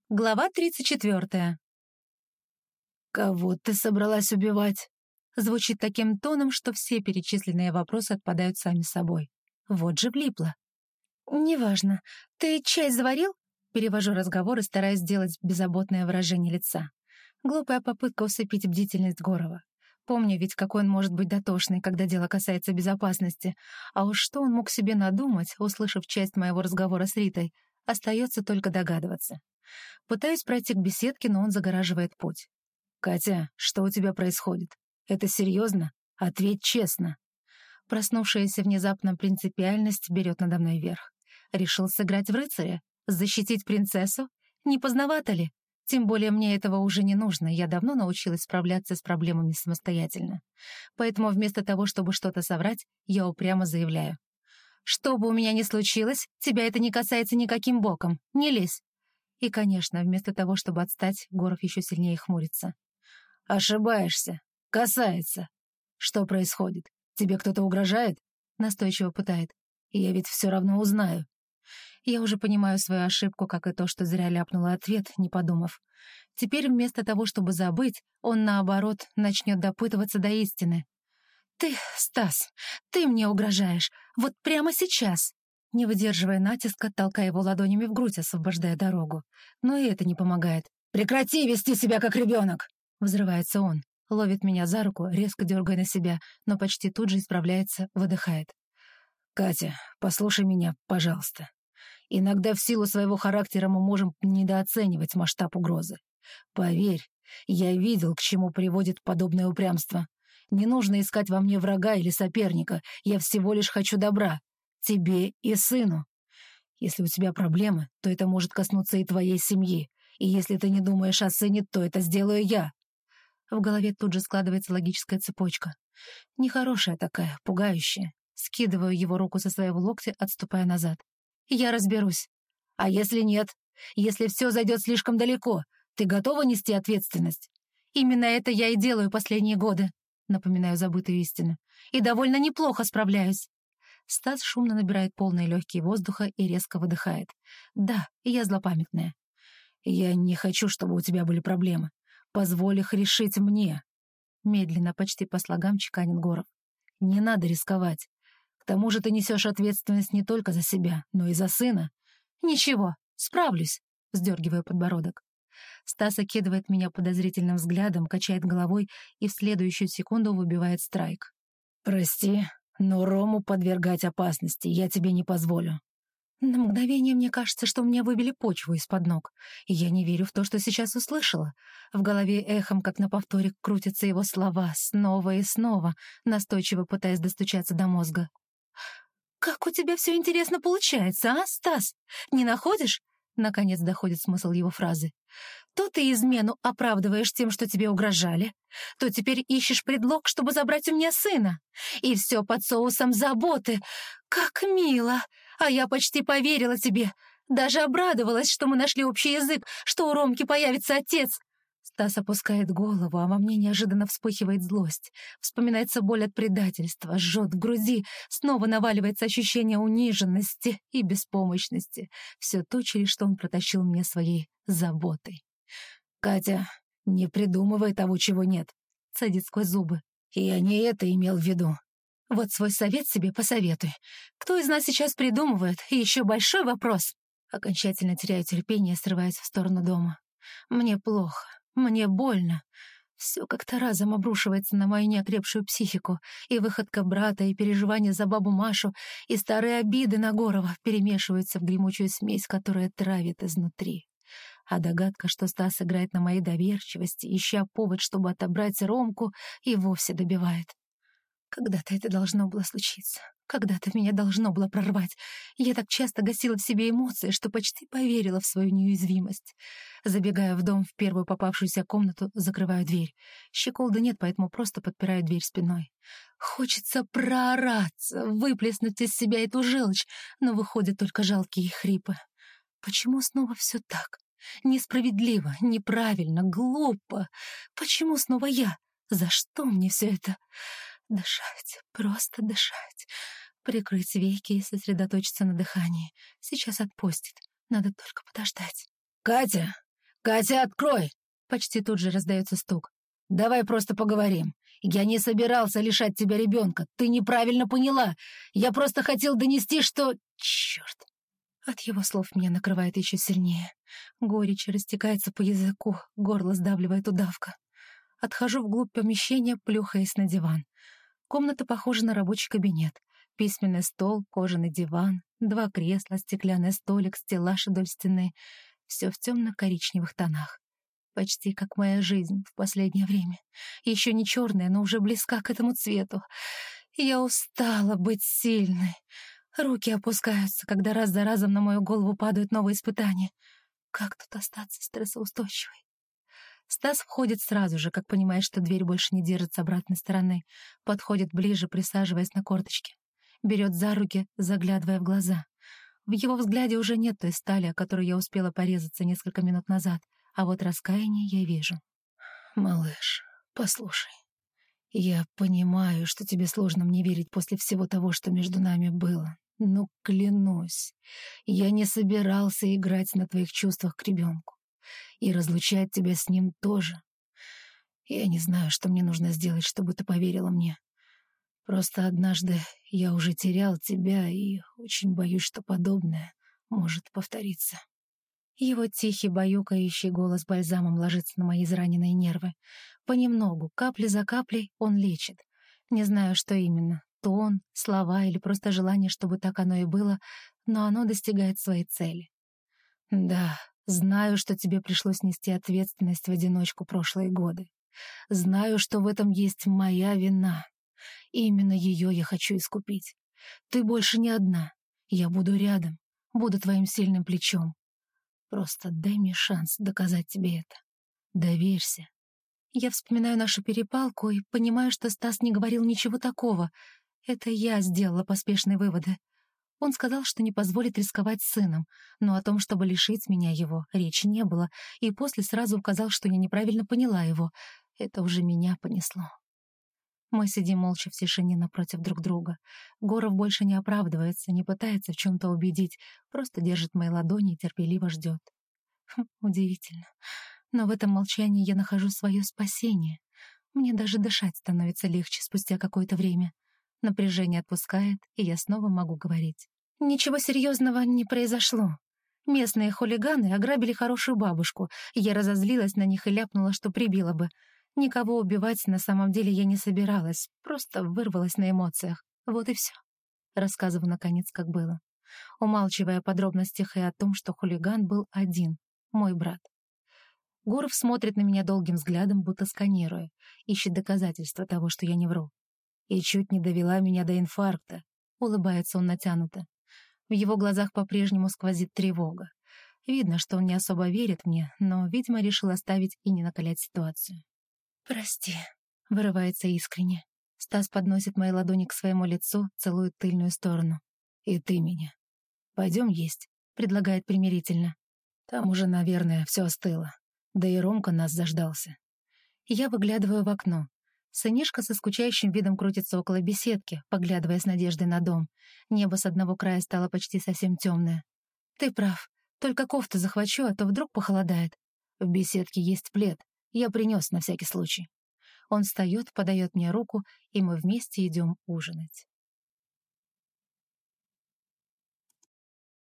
Глава 34. «Кого ты собралась убивать?» Звучит таким тоном, что все перечисленные вопросы отпадают сами собой. Вот же влипла. «Неважно. Ты чай заварил?» Перевожу разговор и стараюсь сделать беззаботное выражение лица. Глупая попытка усыпить бдительность Горова. Помню ведь, какой он может быть дотошный, когда дело касается безопасности. А уж что он мог себе надумать, услышав часть моего разговора с Ритой, остается только догадываться. Пытаюсь пройти к беседке, но он загораживает путь. «Катя, что у тебя происходит? Это серьезно? Ответь честно». Проснувшаяся внезапно принципиальность берет надо мной верх. Решил сыграть в рыцаря? Защитить принцессу? Не поздновато ли? Тем более мне этого уже не нужно, я давно научилась справляться с проблемами самостоятельно. Поэтому вместо того, чтобы что-то соврать, я упрямо заявляю. «Что бы у меня ни случилось, тебя это не касается никаким боком. Не лезь». И, конечно, вместо того, чтобы отстать, Горов еще сильнее хмурится. «Ошибаешься. Касается. Что происходит? Тебе кто-то угрожает?» Настойчиво пытает. «Я ведь все равно узнаю». Я уже понимаю свою ошибку, как и то, что зря ляпнула ответ, не подумав. Теперь вместо того, чтобы забыть, он, наоборот, начнет допытываться до истины. «Ты, Стас, ты мне угрожаешь. Вот прямо сейчас!» Не выдерживая натиска, толкая его ладонями в грудь, освобождая дорогу. Но и это не помогает. «Прекрати вести себя как ребенок!» Взрывается он, ловит меня за руку, резко дергая на себя, но почти тут же исправляется, выдыхает. «Катя, послушай меня, пожалуйста. Иногда в силу своего характера мы можем недооценивать масштаб угрозы. Поверь, я видел, к чему приводит подобное упрямство. Не нужно искать во мне врага или соперника, я всего лишь хочу добра. Тебе и сыну. Если у тебя проблемы, то это может коснуться и твоей семьи. И если ты не думаешь о сыне, то это сделаю я». В голове тут же складывается логическая цепочка. Нехорошая такая, пугающая. Скидываю его руку со своего локтя, отступая назад. «Я разберусь». «А если нет? Если все зайдет слишком далеко, ты готова нести ответственность?» «Именно это я и делаю последние годы», напоминаю забытую истину. «И довольно неплохо справляюсь». Стас шумно набирает полные легкие воздуха и резко выдыхает. «Да, я злопамятная». «Я не хочу, чтобы у тебя были проблемы. Позволь их решить мне». Медленно, почти по слогам чеканит Горов. «Не надо рисковать. К тому же ты несешь ответственность не только за себя, но и за сына». «Ничего, справлюсь», — вздергиваю подбородок. Стас окидывает меня подозрительным взглядом, качает головой и в следующую секунду выбивает страйк. «Прости, но Рому подвергать опасности я тебе не позволю». На мгновение мне кажется, что мне выбили почву из-под ног, и я не верю в то, что сейчас услышала. В голове эхом, как на повторе, крутятся его слова снова и снова, настойчиво пытаясь достучаться до мозга. «Как у тебя все интересно получается, а, Стас? Не находишь?» Наконец доходит смысл его фразы. «То ты измену оправдываешь тем, что тебе угрожали, то теперь ищешь предлог, чтобы забрать у меня сына. И все под соусом заботы. Как мило! А я почти поверила тебе. Даже обрадовалась, что мы нашли общий язык, что у Ромки появится отец». Стас опускает голову, а во мне неожиданно вспыхивает злость. Вспоминается боль от предательства, жжет в груди, снова наваливается ощущение униженности и беспомощности. Все то, через что он протащил меня своей заботой. «Катя, не придумывай того, чего нет», — цедит сквозь зубы. «Я не это имел в виду». «Вот свой совет себе посоветуй. Кто из нас сейчас придумывает? И еще большой вопрос». Окончательно теряю терпение, срываясь в сторону дома. Мне плохо. Мне больно. Все как-то разом обрушивается на мою неокрепшую психику, и выходка брата, и переживания за бабу Машу, и старые обиды на Горова перемешиваются в гремучую смесь, которая травит изнутри. А догадка, что Стас играет на моей доверчивости, ища повод, чтобы отобрать Ромку, и вовсе добивает. Когда-то это должно было случиться. Когда-то меня должно было прорвать. Я так часто гасила в себе эмоции, что почти поверила в свою неуязвимость. Забегая в дом в первую попавшуюся комнату, закрываю дверь. Щеколды нет, поэтому просто подпираю дверь спиной. Хочется проораться, выплеснуть из себя эту желчь, но выходят только жалкие хрипы. Почему снова все так? Несправедливо, неправильно, глупо. Почему снова я? За что мне все это? Дышать, просто дышать. Прикрыть веки и сосредоточиться на дыхании. Сейчас отпустит. Надо только подождать. «Катя, «Катя, открой!» Почти тут же раздается стук. «Давай просто поговорим. Я не собирался лишать тебя ребенка. Ты неправильно поняла. Я просто хотел донести, что... Черт!» От его слов меня накрывает еще сильнее. Горечь растекается по языку, горло сдавливает удавка. Отхожу вглубь помещения, плюхаясь на диван. Комната похожа на рабочий кабинет. Письменный стол, кожаный диван, 2 кресла, стеклянный столик, стеллаж вдоль стены. Все в темно-коричневых тонах. Почти как моя жизнь в последнее время. Еще не черная, но уже близка к этому цвету. Я устала быть сильной. Руки опускаются, когда раз за разом на мою голову падают новые испытания. Как тут остаться стрессоустойчивой? Стас входит сразу же, как понимает, что дверь больше не держит с обратной стороны. Подходит ближе, присаживаясь на корточке. Берет за руки, заглядывая в глаза. В его взгляде уже нет той стали, о которой я успела порезаться несколько минут назад. А вот раскаяние я вижу. «Малыш, послушай. Я понимаю, что тебе сложно мне верить после всего того, что между нами было. Но клянусь, я не собирался играть на твоих чувствах к ребенку. И разлучать тебя с ним тоже. Я не знаю, что мне нужно сделать, чтобы ты поверила мне. Просто однажды я уже терял тебя и очень боюсь, что подобное может повториться». Его тихий, баюкающий голос бальзамом ложится на мои израненные нервы. Понемногу, капли за каплей, он лечит. Не знаю, что именно. Тон, слова или просто желание, чтобы так оно и было, но оно достигает своей цели. «Да, знаю, что тебе пришлось нести ответственность в одиночку прошлые годы. Знаю, что в этом есть моя вина. И именно ее я хочу искупить. Ты больше не одна. Я буду рядом, буду твоим сильным плечом. Просто дай мне шанс доказать тебе это. Доверься». Я вспоминаю нашу перепалку и понимаю, что Стас не говорил ничего такого. Это я сделала поспешные выводы. Он сказал, что не позволит рисковать сыном, но о том, чтобы лишить меня его, речи не было, и после сразу указал, что я неправильно поняла его. Это уже меня понесло. Мы сидим молча в тишине напротив друг друга. Горов больше не оправдывается, не пытается в чем-то убедить, просто держит мои ладони и терпеливо ждет. Удивительно. Но в этом молчании я нахожу свое спасение. Мне даже дышать становится легче спустя какое-то время. Напряжение отпускает, и я снова могу говорить. Ничего серьезного не произошло. Местные хулиганы ограбили хорошую бабушку, и я разозлилась на них и ляпнула, что прибила бы. Никого убивать на самом деле я не собиралась, просто вырвалась на эмоциях. Вот и все. Рассказываю, наконец, как было. Умалчивая о подробностях и о том, что хулиган был один, мой брат. Гуров смотрит на меня долгим взглядом, будто сканируя, ищет доказательства того, что я не вру. И чуть не довела меня до инфаркта. Улыбается он натянуто. В его глазах по-прежнему сквозит тревога. Видно, что он не особо верит мне, но, видимо, решил оставить и не накалять ситуацию. «Прости», — вырывается искренне. Стас подносит мои ладони к своему лицу, целует тыльную сторону. «И ты меня. Пойдем есть», — предлагает примирительно. «Там уже, наверное, все остыло. Да и Ромка нас заждался». Я выглядываю в окно. Сынишка со скучающим видом крутится около беседки, поглядывая с надеждой на дом. Небо с одного края стало почти совсем темное. «Ты прав. Только кофту захвачу, а то вдруг похолодает. В беседке есть плед. Я принес на всякий случай». Он встает, подает мне руку, и мы вместе идем ужинать.